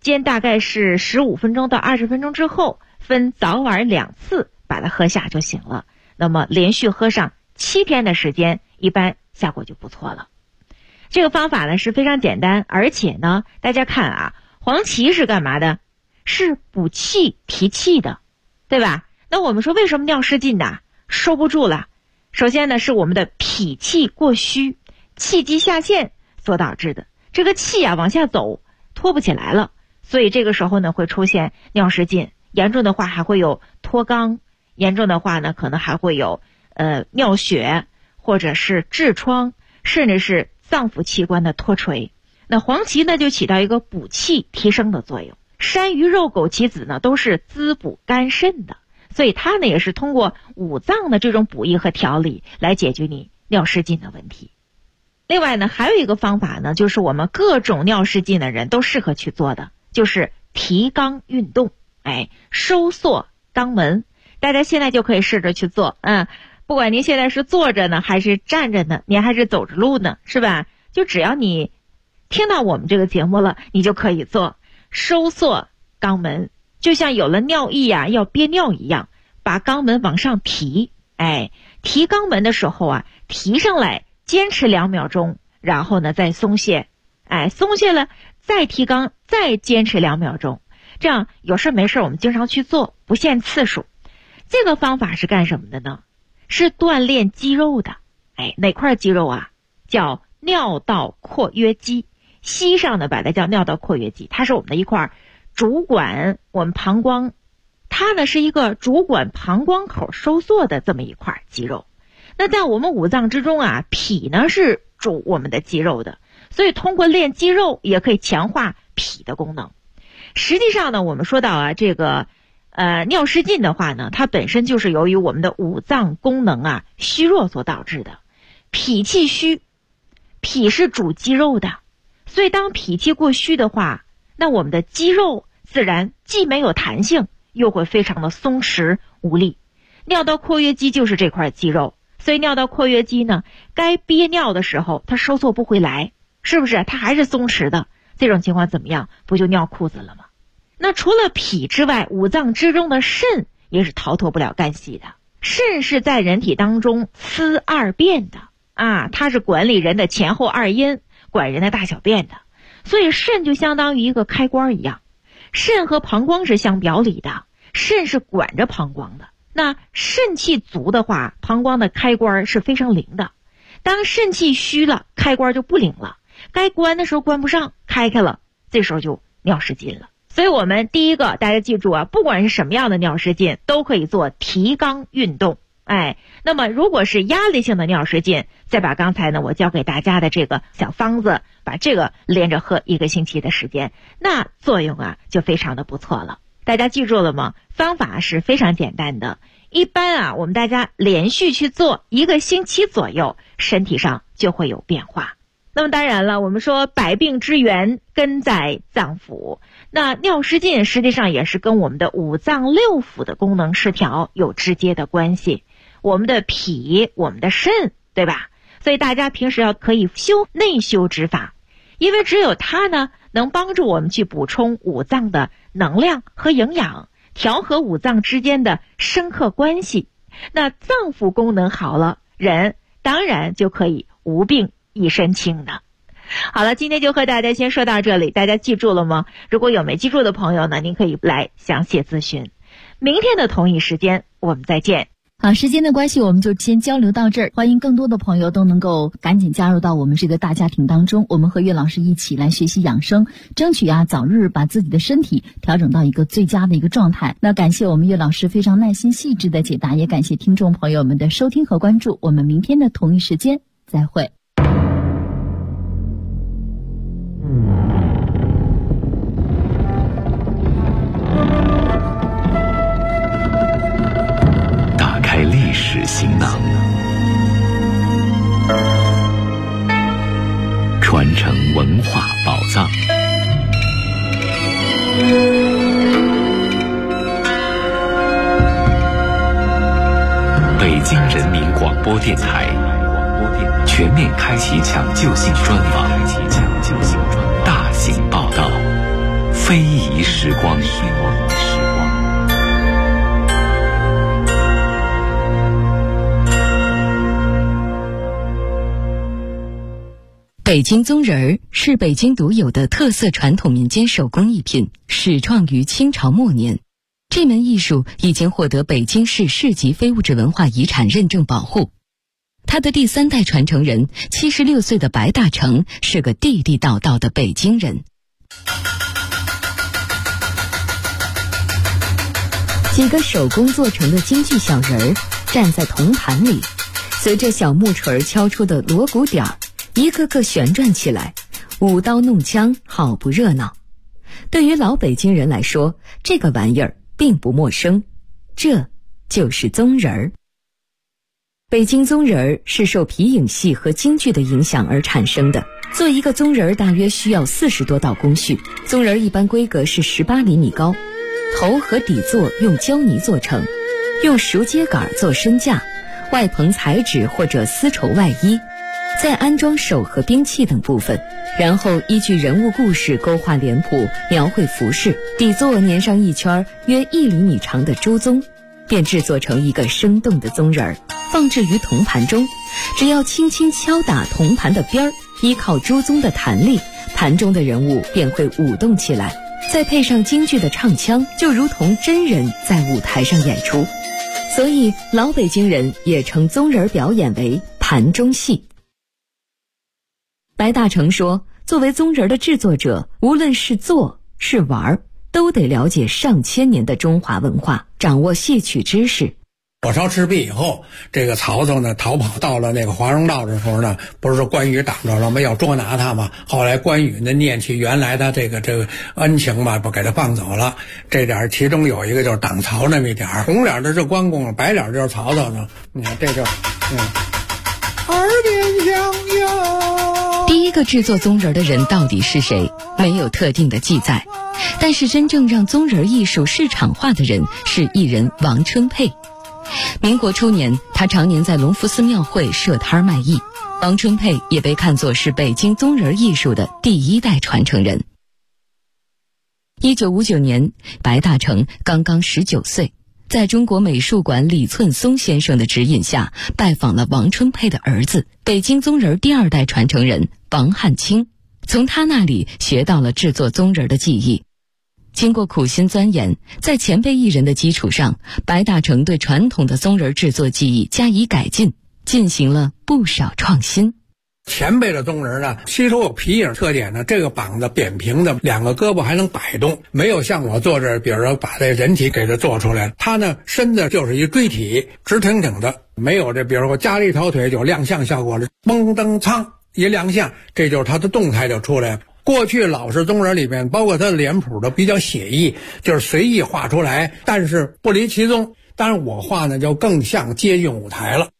间大概是15分钟到20分钟之后，分早晚2次把它喝下就行了。那么连续喝上7天的时间，一般效果就不错了。这个方法呢是非常简单，而且呢，大家看啊，黄芪是干嘛的？是补气提气的，对吧？那我们说为什么尿失禁的收不住了？首先呢，是我们的脾气过虚，气机下陷所导致的。这个气啊往下走，拖不起来了，所以这个时候呢会出现尿失禁，严重的话还会有脱肛，严重的话呢可能还会有尿血，或者是痔疮，甚至是脏腑器官的脱垂。那黄芪呢就起到一个补气提升的作用。山萸肉枸杞子呢都是滋补肝肾的，所以它呢也是通过五脏的这种补益和调理来解决你尿失禁的问题。另外呢还有一个方法呢，就是我们各种尿失禁的人都适合去做的，就是提肛运动，收缩肛门。大家现在就可以试着去做，不管您现在是坐着呢还是站着呢，您还是走着路呢，是吧？就只要你听到我们这个节目了，你就可以做收缩肛门，就像有了尿意啊要憋尿一样，把肛门往上提。提肛门的时候啊，提上来坚持2秒钟，然后呢再松懈，松懈了再提肛，再坚持2秒钟，这样有事没事我们经常去做，不限次数。这个方法是干什么的呢？是锻炼肌肉的。哪块肌肉啊？叫尿道括约肌，西上呢把它叫尿道括约肌，它是我们的一块主管我们膀胱，它呢是一个主管膀胱口收缩的这么一块肌肉。那在我们五脏之中啊，脾呢是主我们的肌肉的，所以通过练肌肉也可以强化脾的功能。实际上呢，我们说到啊，这个尿失禁的话呢，它本身就是由于我们的五脏功能啊虚弱所导致的。脾气虚，脾是主肌肉的，所以当脾气过虚的话，那我们的肌肉自然既没有弹性，又会非常的松弛无力。尿道括约肌就是这块肌肉，所以尿道括约肌呢，该憋尿的时候它收缩不回来，是不是？它还是松弛的，这种情况怎么样？不就尿裤子了吗？那除了脾之外，五脏之中的肾也是逃脱不了干系的。肾是在人体当中司二便的它是管理人的前后二阴，管人的大小便的，所以肾就相当于一个开关一样。肾和膀胱是相表里的，肾是管着膀胱的。那肾气足的话，膀胱的开关是非常灵的。当肾气虚了，开关就不灵了，该关的时候关不上，开了，这时候就尿失禁了。所以我们第一个大家记住啊，不管是什么样的尿失禁都可以做提肛运动。那么如果是压力性的尿失禁，再把刚才呢我教给大家的这个小方子，把这个连着喝1个星期的时间，那作用啊就非常的不错了。大家记住了吗？方法是非常简单的，一般啊我们大家连续去做1个星期左右，身体上就会有变化。那么当然了，我们说百病之源根在脏腑，那尿失禁实际上也是跟我们的五脏六腑的功能失调有直接的关系。我们的脾，我们的肾，对吧？所以大家平时要可以修内修之法，因为只有它呢能帮助我们去补充五脏的能量和营养，调和五脏之间的生克关系。那脏腑功能好了，人当然就可以无病一身轻的。好了，今天就和大家先说到这里，大家记住了吗？如果有没记住的朋友呢，您可以来详细咨询。明天的同一时间我们再见。 好，时间的关系我们就先交流到这儿，欢迎更多的朋友都能够赶紧加入到我们这个大家庭当中，我们和岳老师一起来学习养生，争取早日把自己的身体调整到一个最佳的一个状态。那感谢我们岳老师非常耐心细致的解答，也感谢听众朋友们的收听和关注，我们明天的同一时间再会。 历史行囊，传承文化宝藏。北京人民广播电台全面开启抢救性专访，大型报道。 非遗时光。 北京宗仁儿是北京独有的特色传统民间手工艺品，始创于清朝末年。这门艺术已经获得北京市市级非物质文化遗产认证保护。他的第3代传承人76岁的白大成是个地地道道的北京人。几个手工做成的京剧小人儿站在铜盘里，随着小木锤敲出的锣鼓点儿，一个个旋转起来，舞刀弄枪，好不热闹。对于老北京人来说，这个玩意儿并不陌生，这就是宗仁儿。北京宗仁儿是受皮影戏和京剧的影响而产生的。做一个宗仁儿大约需要40多道工序，宗仁儿一般规格是18厘米高，头和底座用胶泥做成，用熟秸秆做身架，外棚彩纸或者丝绸外衣，再安装手和兵器等部分，然后依据人物故事勾画脸谱，描绘服饰，底座粘上一圈约1厘米长的朱宗，便制作成一个生动的宗仁儿，放置于铜盘中。只要轻轻敲打铜盘的边儿，依靠朱宗的弹力，盘中的人物便会舞动起来，再配上京剧的唱腔，就如同真人在舞台上演出。所以老北京人也称宗仁儿表演为盘中戏。白大成说，作为宗仁儿的制作者，无论是做是玩，都得了解上千年的中华文化，掌握戏曲知识。 火烧赤壁以后，这个曹操呢逃跑到了那个华容道的时候呢，不是说关羽挡着了吗？要捉拿他嘛。后来关羽呢念起原来的这个恩情嘛，不给他放走了。这点其中有一个就是挡曹那么一点，红脸的是关公，白脸就是曹操呢。你看这就耳边响哟。 第一个制作宗仁儿的人到底是谁？没有特定的记载。但是真正让宗仁儿艺术市场化的人是艺人王春佩。民国初年，他常年在隆福寺庙会设摊卖艺。王春佩也被看作是北京宗仁儿艺术的第1代传承人。1959年，白大成刚刚19岁，在中国美术馆李寸松先生的指引下，拜访了王春佩的儿子，北京宗仁儿第2代传承人王汉卿，从他那里学到了制作宗仁儿的技艺。经过苦心钻研，在前辈艺人的基础上，白大成对传统的宗仁儿制作技艺加以改进，进行了不少创新。 前辈的宗仁儿呢，吸收有皮影特点呢，这个膀子扁平的，2个胳膊还能摆动，没有像我做这，比如说把这人体给它做出来，他呢身子就是一锥体，直挺挺的，没有这比如说我加了一条腿就亮相效果了，嘣噔苍一亮相，这就是他的动态就出来了。过去老式宗仁儿里面，包括他的脸谱都比较写意，就是随意画出来，但是不离其宗。当然我画呢就更像接近舞台了。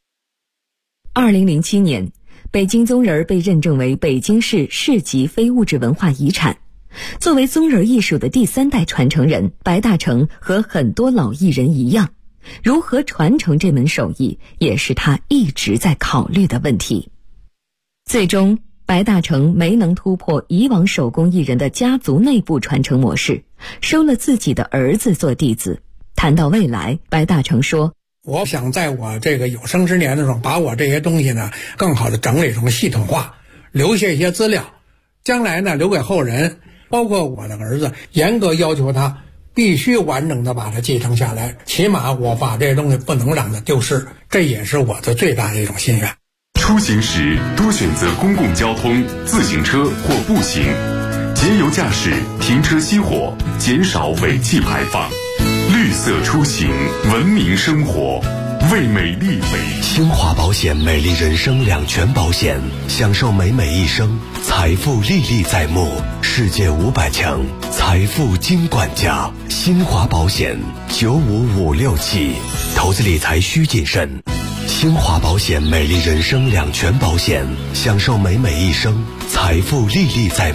2007年，北京宗仁儿被认证为北京市市级非物质文化遗产。作为宗仁儿艺术的第3代传承人，白大成和很多老艺人一样，如何传承这门手艺，也是他一直在考虑的问题。最终白大成没能突破以往手工艺人的家族内部传承模式，收了自己的儿子做弟子。谈到未来，白大成说， 我想在我这个有生之年的时候，把我这些东西呢更好的整理成系统化，留下一些资料，将来呢留给后人，包括我的儿子，严格要求他必须完整的把它继承下来，起码我把这些东西不能让它丢失，这也是我的最大的一种心愿。 出行时多选择公共交通、自行车或步行，节油驾驶，停车熄火，减少尾气排放。绿色出行，文明生活，为美丽新华保险美丽人生2全保险，享受美美一生，财富历历在目，世界500强财富金管家。新华保险95567，投资理财需谨慎。新华保险美丽人生2全保险，享受美美一生，财富历历在目。